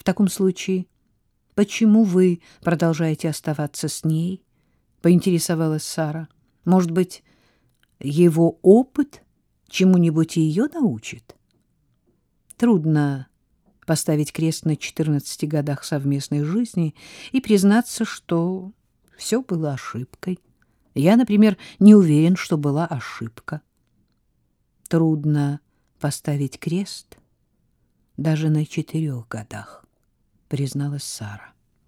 В таком случае, почему вы продолжаете оставаться с ней? Поинтересовалась Сара. Может быть, его опыт чему-нибудь ее научит? Трудно поставить крест на 14 годах совместной жизни и признаться, что все было ошибкой. Я, например, не уверен, что была ошибка. Трудно поставить крест даже на 4 годах, призналась Сара.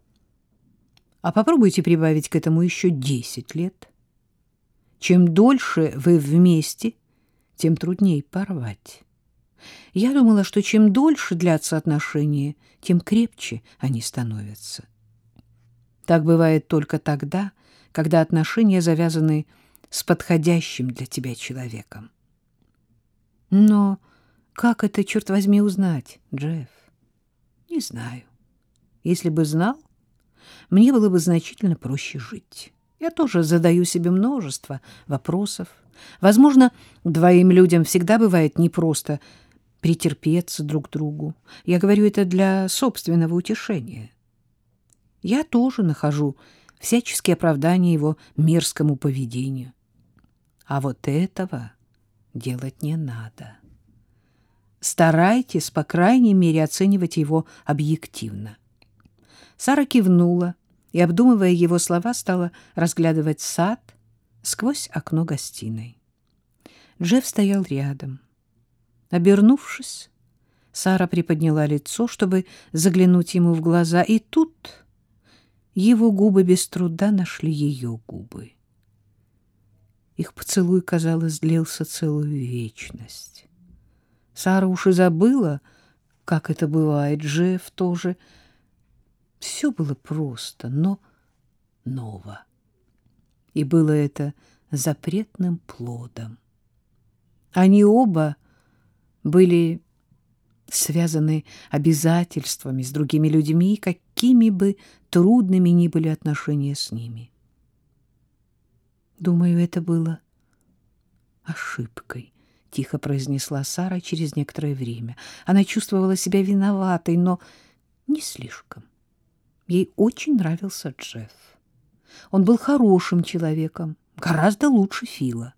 А попробуйте прибавить к этому еще 10 лет. Чем дольше вы вместе, тем труднее порвать. Я думала, что чем дольше длятся отношения, тем крепче они становятся. Так бывает только тогда, когда отношения завязаны с подходящим для тебя человеком. Но как это, черт возьми, узнать, Джефф? Не знаю. Если бы знал, мне было бы значительно проще жить. Я тоже задаю себе множество вопросов. Возможно, двоим людям всегда бывает непросто претерпеться друг к другу. Я говорю это для собственного утешения. Я тоже нахожу всяческие оправдания его мерзкому поведению. А вот этого делать не надо. Старайтесь, по крайней мере, оценивать его объективно. Сара кивнула и, обдумывая его слова, стала разглядывать сад сквозь окно гостиной. Джефф стоял рядом. Обернувшись, Сара приподняла лицо, чтобы заглянуть ему в глаза, и тут его губы без труда нашли ее губы. Их поцелуй, казалось, длился целую вечность. Сара уж и забыла, как это бывает, Джефф тоже. Все было просто, но ново. И было это запретным плодом. Они оба были связаны обязательствами с другими людьми, какими бы трудными ни были отношения с ними. «Думаю, это было ошибкой», — тихо произнесла Сара через некоторое время. Она чувствовала себя виноватой, но не слишком. Ей очень нравился Джефф. Он был хорошим человеком, гораздо лучше Фила.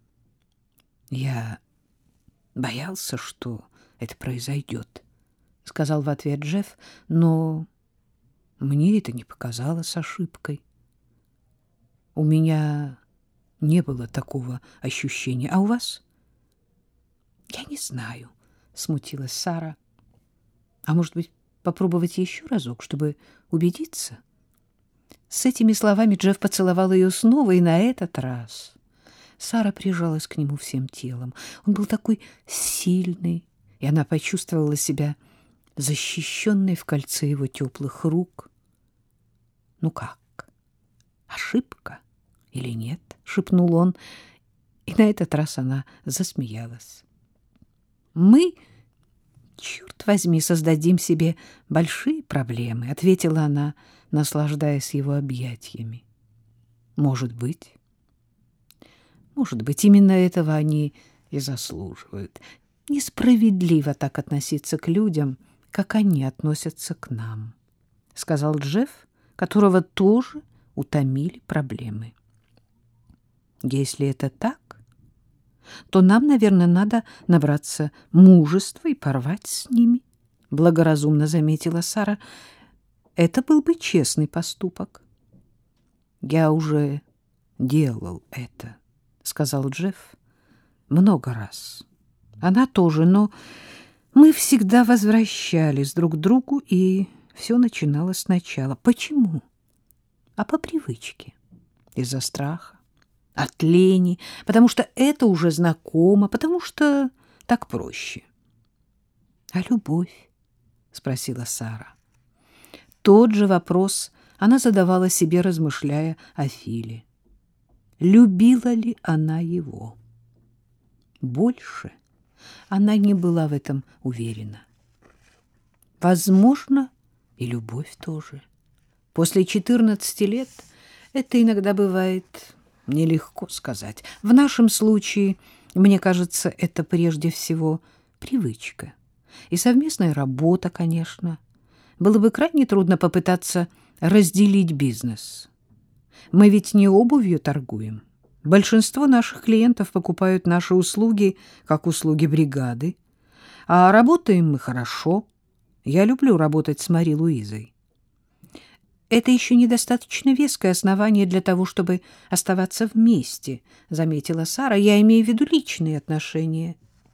«Я боялся, что это произойдет», — сказал в ответ Джефф, «но мне это не показалось ошибкой. У меня не было такого ощущения. А у вас?» «Я не знаю», — смутилась Сара. «А может быть, попробовать еще разок, чтобы убедиться?» С этими словами Джефф поцеловал ее снова, и на этот раз Сара прижалась к нему всем телом. Он был такой сильный, и она почувствовала себя защищенной в кольце его теплых рук. «Ну как, ошибка или нет?» — шепнул он, и на этот раз она засмеялась. «Мы, черт возьми, создадим себе большие проблемы», — ответила она, наслаждаясь его объятиями. «Может быть, именно этого они и заслуживают. Несправедливо так относиться к людям, как они относятся к нам», — сказал Джефф, которого тоже утомили проблемы. «Если это так, то нам, наверное, надо набраться мужества и порвать с ними», — благоразумно заметила Сара. «Это был бы честный поступок». «Я уже делал это», — сказал Джефф, — «много раз. Она тоже, но мы всегда возвращались друг к другу, и все начиналось сначала. Почему? А по привычке, из-за страха, от лени, потому что это уже знакомо, потому что так проще». «А любовь?» — спросила Сара. Тот же вопрос она задавала себе, размышляя о Филе. Любила ли она его? Больше она не была в этом уверена. Возможно, и любовь тоже. После 14 лет это иногда бывает нелегко сказать. В нашем случае, мне кажется, это прежде всего привычка. И совместная работа, конечно. было бы крайне трудно попытаться разделить бизнес. Мы ведь не обувью торгуем. Большинство наших клиентов покупают наши услуги как услуги бригады, а работаем мы хорошо. Я люблю работать с Мари Луизой. Это еще недостаточно веское основание для того, чтобы оставаться вместе, заметила Сара. Я имею в виду личные отношения.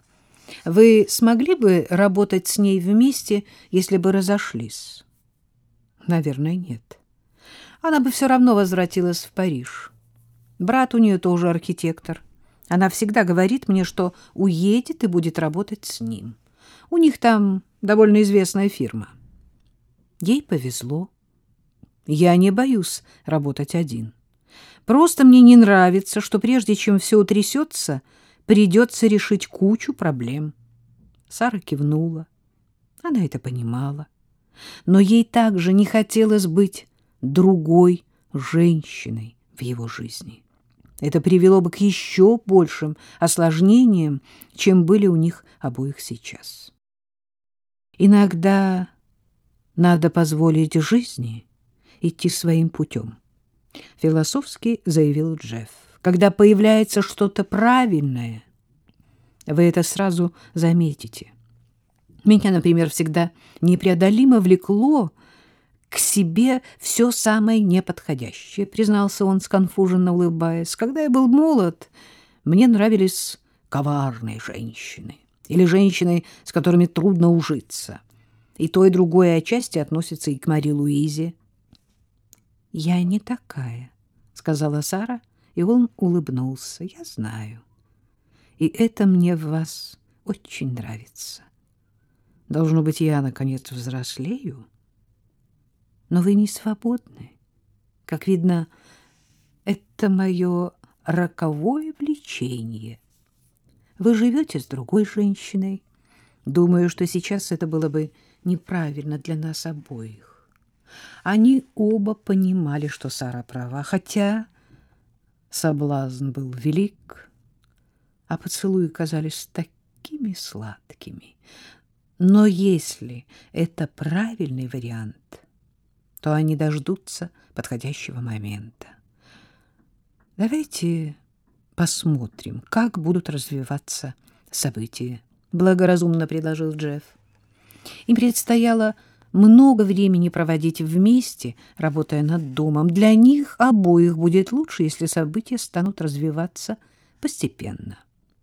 Вы смогли бы работать с ней вместе, если бы разошлись? Наверное, нет. Она бы все равно возвратилась в Париж. Брат у нее тоже архитектор. Она всегда говорит мне, что уедет и будет работать с ним. У них там довольно известная фирма. Ей повезло. Я не боюсь работать один. Просто мне не нравится, что прежде чем все утрясется, придется решить кучу проблем. Сара кивнула. Она это понимала. Но ей также не хотелось быть другой женщиной в его жизни. Это привело бы к еще большим осложнениям, чем были у них обоих сейчас. Иногда надо позволить жизни идти своим путем, философски заявил Джефф. Когда появляется что-то правильное, вы это сразу заметите. Меня, например, всегда непреодолимо влекло к себе все самое неподходящее, признался он, сконфуженно улыбаясь. Когда я был молод, мне нравились коварные женщины или женщины, с которыми трудно ужиться. И то, и другое отчасти относится и к Мари Луизе. «Я не такая», — сказала Сара, и он улыбнулся. «Я знаю. И это мне в вас очень нравится. Должно быть, я, наконец, взрослею. Но вы не свободны. Как видно, это мое роковое влечение. Вы живете с другой женщиной. Думаю, что сейчас это было бы неправильно для нас обоих». Они оба понимали, что Сара права, хотя соблазн был велик, а поцелуи казались такими сладкими. Но если это правильный вариант, то они дождутся подходящего момента. Давайте посмотрим, как будут развиваться события, благоразумно предложил Джефф. Им предстояло много времени проводить вместе, работая над домом. Для них обоих будет лучше, если события станут развиваться постепенно.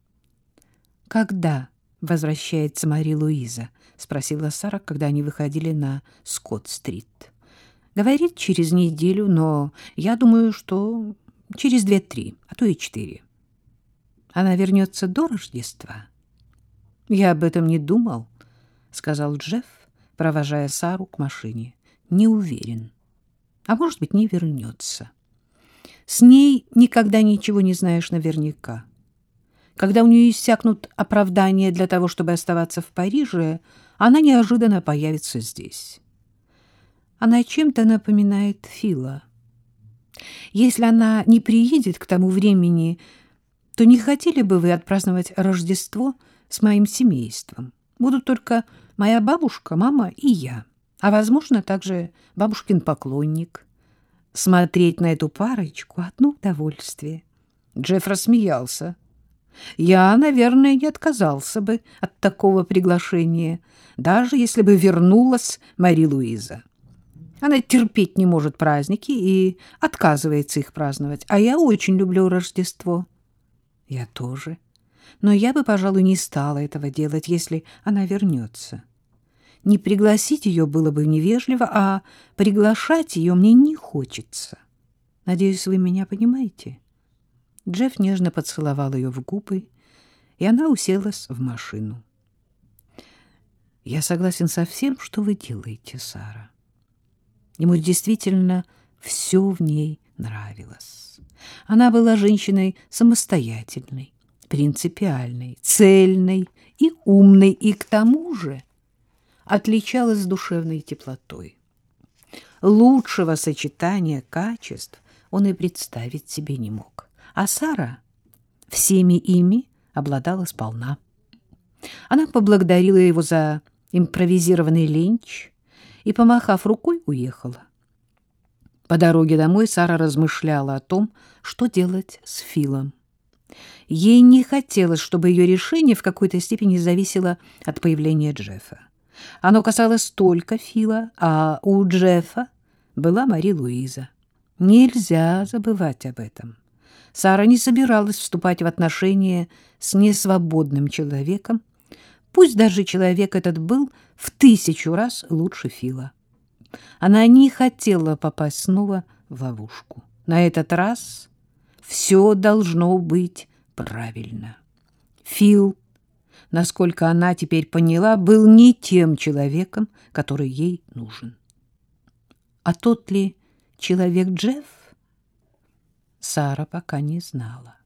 «Когда возвращается Мари Луиза?» — спросила Сара, когда они выходили на Скотт-стрит. «Говорит, через неделю, но я думаю, что через 2-3, а то и 4. Она вернется до Рождества?» «Я об этом не думал», — сказал Джефф, провожая Сару к машине. «Не уверен. А может быть, не вернется. С ней никогда ничего не знаешь наверняка. Когда у нее иссякнут оправдания для того, чтобы оставаться в Париже, она неожиданно появится здесь. Она чем-то напоминает Фила. Если она не приедет к тому времени, то не хотели бы вы отпраздновать Рождество с моим семейством? Будут только моя бабушка, мама и я, а, возможно, также бабушкин поклонник. Смотреть на эту парочку — одно удовольствие». Джефф рассмеялся. «Я, наверное, не отказался бы от такого приглашения, даже если бы вернулась Мари Луиза. Она терпеть не может праздники и отказывается их праздновать, а я очень люблю Рождество». «Я тоже. Но я бы, пожалуй, не стала этого делать, если она вернется. Не пригласить ее было бы невежливо, а приглашать ее мне не хочется. Надеюсь, вы меня понимаете?» Джефф нежно поцеловал ее в губы, и она уселась в машину. «Я согласен со всем, что вы делаете, Сара». Ему действительно все в ней нравилось. Она была женщиной самостоятельной, принципиальной, цельной и умной, и к тому же отличалась душевной теплотой. Лучшего сочетания качеств он и представить себе не мог. А Сара всеми ими обладала сполна. Она поблагодарила его за импровизированный ленч и, помахав рукой, уехала. По дороге домой Сара размышляла о том, что делать с Филом. Ей не хотелось, чтобы ее решение в какой-то степени зависело от появления Джеффа. Оно касалось только Фила, а у Джеффа была Мари-Луиза. Нельзя забывать об этом. Сара не собиралась вступать в отношения с несвободным человеком, пусть даже человек этот был в 1000 раз лучше Фила. Она не хотела попасть снова в ловушку. На этот раз все должно быть правильно. Фил, насколько она теперь поняла, был не тем человеком, который ей нужен. А тот ли человек Джефф? Сара пока не знала.